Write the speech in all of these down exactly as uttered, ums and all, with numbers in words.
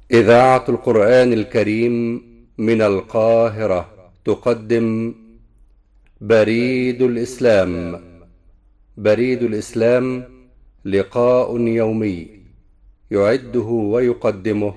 إذاعة القرآن الكريم من القاهرة تقدم بريد الإسلام. بريد الإسلام لقاء يومي يعده ويقدمه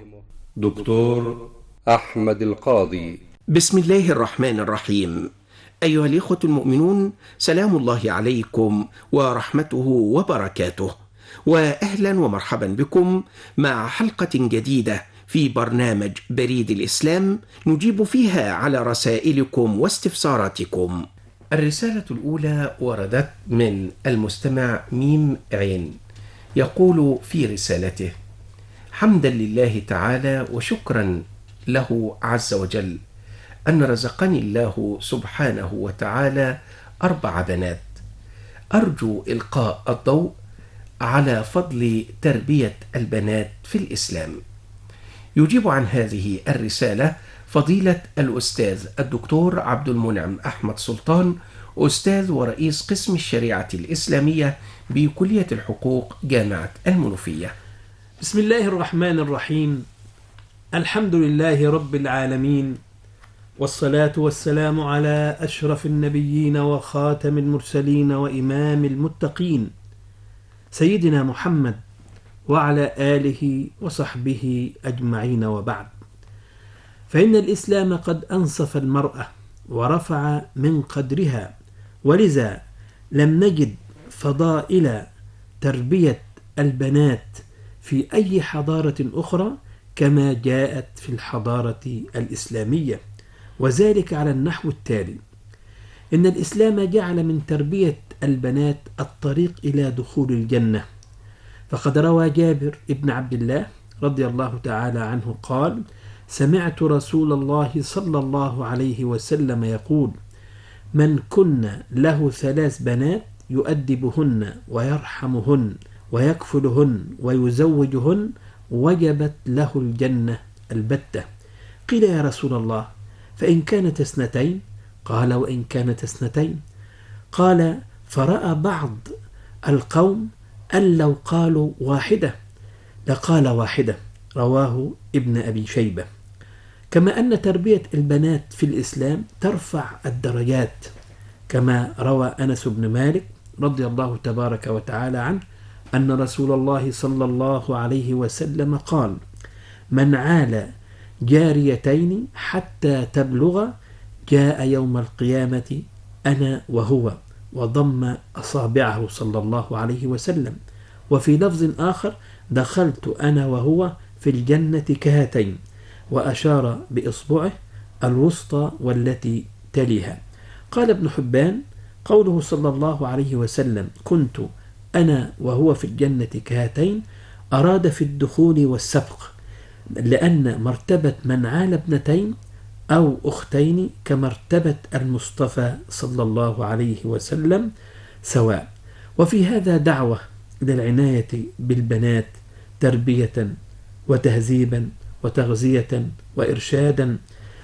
دكتور أحمد القاضي. بسم الله الرحمن الرحيم. أيها الإخوة المؤمنون، سلام الله عليكم ورحمته وبركاته، وأهلا ومرحبا بكم مع حلقة جديدة في برنامج بريد الإسلام نجيب فيها على رسائلكم واستفساراتكم. الرسالة الأولى وردت من المستمع ميم عين، يقول في رسالته: حمدا لله تعالى وشكرا له عز وجل أن رزقني الله سبحانه وتعالى أربع بنات، أرجو إلقاء الضوء على فضل تربية البنات في الإسلام. يجيب عن هذه الرسالة فضيلة الأستاذ الدكتور عبد المنعم أحمد سلطان، أستاذ ورئيس قسم الشريعة الإسلامية بكلية الحقوق جامعة المنوفية. بسم الله الرحمن الرحيم. الحمد لله رب العالمين، والصلاة والسلام على أشرف النبيين وخاتم المرسلين وإمام المتقين سيدنا محمد وعلى آله وصحبه أجمعين، وبعد. فإن الإسلام قد أنصف المرأة ورفع من قدرها، ولذا لم نجد فضائل تربية البنات في أي حضارة أخرى كما جاءت في الحضارة الإسلامية، وذلك على النحو التالي: إن الإسلام جعل من تربية البنات الطريق إلى دخول الجنة، فقد روى جابر ابن عبد الله رضي الله تعالى عنه قال: سمعت رسول الله صلى الله عليه وسلم يقول: من كن له ثلاث بنات يؤدبهن ويرحمهن ويكفلهن ويزوجهن وجبت له الجنة البتة. قيل: يا رسول الله، فإن كانت اثنتين؟ قال: وإن كانت اثنتين؟ قال: فرأى بعض القوم أن لو قالوا واحدة لقال واحدة. رواه ابن أبي شيبة. كما أن تربية البنات في الإسلام ترفع الدرجات، كما روى أنس بن مالك رضي الله تبارك وتعالى عنه أن رسول الله صلى الله عليه وسلم قال: من عال جاريتين حتى تبلغ جاء يوم القيامة أنا وهو، وضم أصابعه صلى الله عليه وسلم. وفي لفظ آخر: دخلت أنا وهو في الجنة كهاتين، وأشار بإصبعه الوسطى والتي تليها. قال ابن حبان: قوله صلى الله عليه وسلم كنت أنا وهو في الجنة كهاتين أراد في الدخول والسبق، لأن مرتبة من عال ابنتين أو أختين كمرتبة المصطفى صلى الله عليه وسلم سواء. وفي هذا دعوة للعناية بالبنات تربية وتهذيبا وتغذية وإرشادا،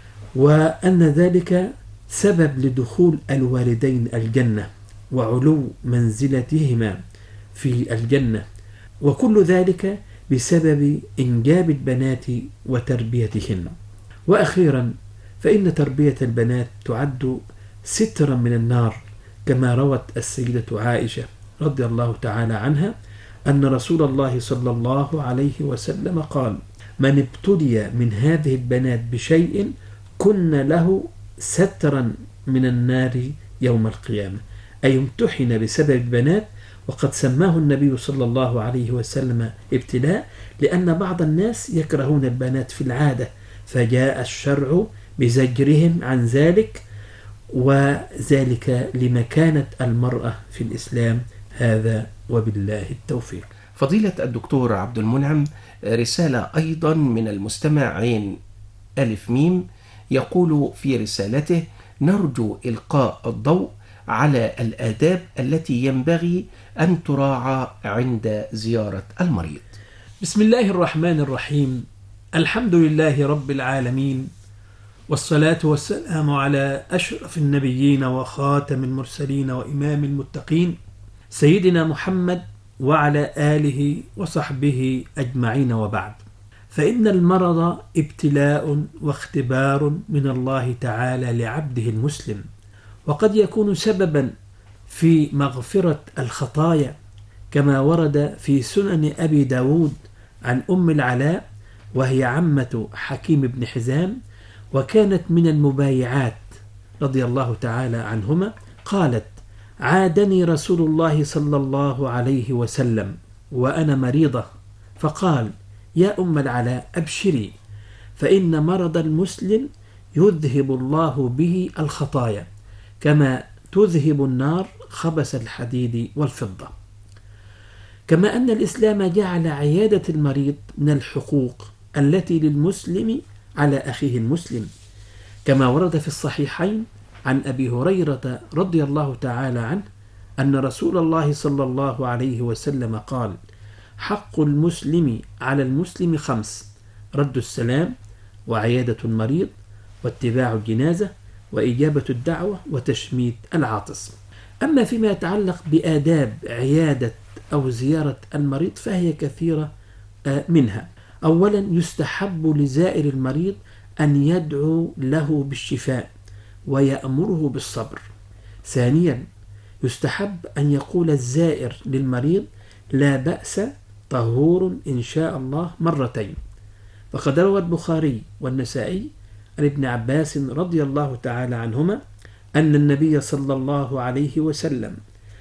وأن ذلك سبب لدخول الوالدين الجنة وعلو منزلتهما في الجنة، وكل ذلك بسبب إنجاب البنات وتربيتهن. وأخيرا، فإن تربية البنات تعد سترا من النار، كما روت السيدة عائشة رضي الله تعالى عنها أن رسول الله صلى الله عليه وسلم قال: من ابتلي من هذه البنات بشيء كن له سترا من النار يوم القيامة، أي امتحن بسبب البنات. وقد سماه النبي صلى الله عليه وسلم ابتلاء، لأن بعض الناس يكرهون البنات في العادة، فجاء الشرع بزجرهم عن ذلك، وذلك لمكانة المرأة في الإسلام. هذا وبالله التوفيق. فضيلة الدكتور عبد المنعم، رسالة أيضا من المستمع عين ألف ميم، يقول في رسالته: نرجو إلقاء الضوء على الآداب التي ينبغي أن تراعى عند زيارة المريض. بسم الله الرحمن الرحيم. الحمد لله رب العالمين، والصلاة والسلام على أشرف النبيين وخاتم المرسلين وإمام المتقين سيدنا محمد وعلى آله وصحبه أجمعين، وبعد. فإن المرض ابتلاء واختبار من الله تعالى لعبده المسلم، وقد يكون سببا في مغفرة الخطايا، كما ورد في سنن أبي داود عن أم العلاء وهي عمة حكيم بن حزام، وكانت من المبايعات رضي الله تعالى عنهما، قالت: عادني رسول الله صلى الله عليه وسلم وأنا مريضة، فقال: يا أم العلاء أبشري، فإن مرض المسلم يذهب الله به الخطايا كما تذهب النار خبث الحديد والفضة. كما أن الإسلام جعل عيادة المريض من الحقوق التي للمسلم على أخيه المسلم، كما ورد في الصحيحين عن أبي هريرة رضي الله تعالى عنه أن رسول الله صلى الله عليه وسلم قال: حق المسلم على المسلم خمس: رد السلام، وعيادة المريض، واتباع الجنازة، وإجابة الدعوة، وتشميت العاطس. أما فيما يتعلق بآداب عيادة أو زيارة المريض فهي كثيرة منها. أولا، يستحب لزائر المريض أن يدعو له بالشفاء ويأمره بالصبر. ثانيا، يستحب أن يقول الزائر للمريض: لا بأس، طهور إن شاء الله، مرتين. فقد روى البخاري والنسائي عن ابن عباس رضي الله تعالى عنهما أن النبي صلى الله عليه وسلم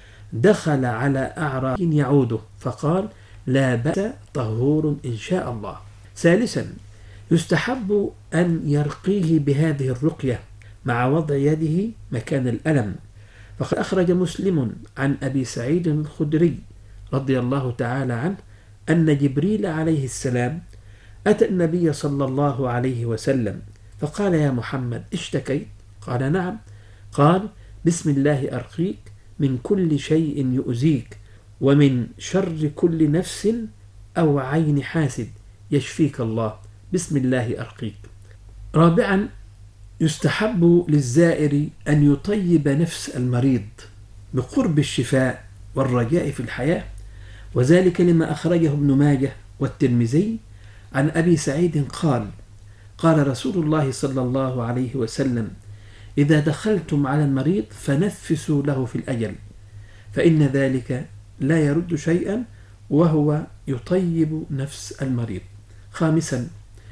دخل على أعرابي يعوده فقال: لا بأس، طهور إن شاء الله. ثالثا، يستحب أن يرقيه بهذه الرقية مع وضع يده مكان الألم. فقد أخرج مسلم عن أبي سعيد الخدري رضي الله تعالى عنه أن جبريل عليه السلام أتى النبي صلى الله عليه وسلم فقال: يا محمد، اشتكيت؟ قال: نعم. قال: بسم الله أرقيك من كل شيء يؤذيك، ومن شر كل نفس أو عين حاسد، يشفيك الله، بسم الله أرقيك. رابعا، يستحب للزائر أن يطيب نفس المريض بقرب الشفاء والرجاء في الحياة، وذلك لما أخرجه ابن ماجه والترمذي عن أبي سعيد قال: قال رسول الله صلى الله عليه وسلم: إذا دخلتم على المريض فنفسوا له في الأجل، فإن ذلك لا يرد شيئا وهو يطيب نفس المريض. خامسا،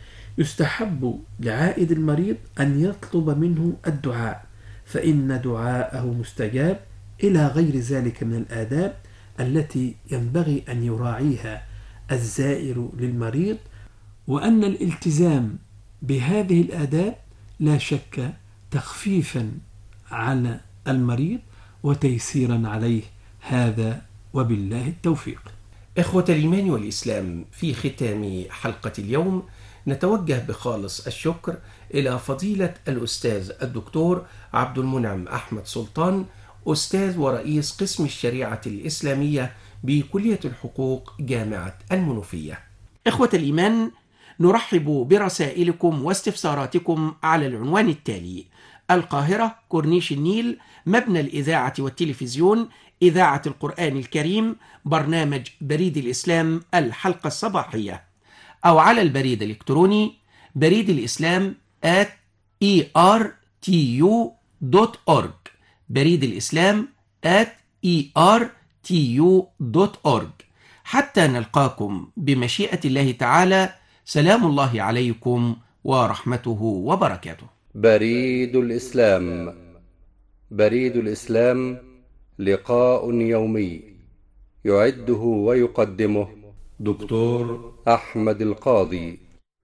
يستحب لعائد المريض أن يطلب منه الدعاء، فإن دعاءه مستجاب، إلى غير ذلك من الآداب التي ينبغي أن يراعيها الزائر للمريض، وأن الالتزام بهذه الآداب لا شك تخفيفا على المريض وتيسيرا عليه. هذا وبالله التوفيق. إخوة الإيمان والإسلام، في ختام حلقة اليوم نتوجه بخالص الشكر إلى فضيلة الأستاذ الدكتور عبد المنعم أحمد سلطان، أستاذ ورئيس قسم الشريعة الإسلامية بكلية الحقوق جامعة المنوفية. إخوة الإيمان، نرحب برسائلكم واستفساراتكم على العنوان التالي: القاهرة، كورنيش النيل، مبنى الإذاعة والتلفزيون، إذاعة القرآن الكريم، برنامج بريد الإسلام، الحلقة الصباحية. أو على البريد الإلكتروني بريد الإسلام at إي آر تي يو دوت أورج، بريد الإسلام at إي آر تي يو دوت أورج. حتى نلقاكم بمشيئة الله تعالى، سلام الله عليكم ورحمته وبركاته. بريد الإسلام. بريد الإسلام لقاء يومي يعده ويقدمه دكتور أحمد القاضي.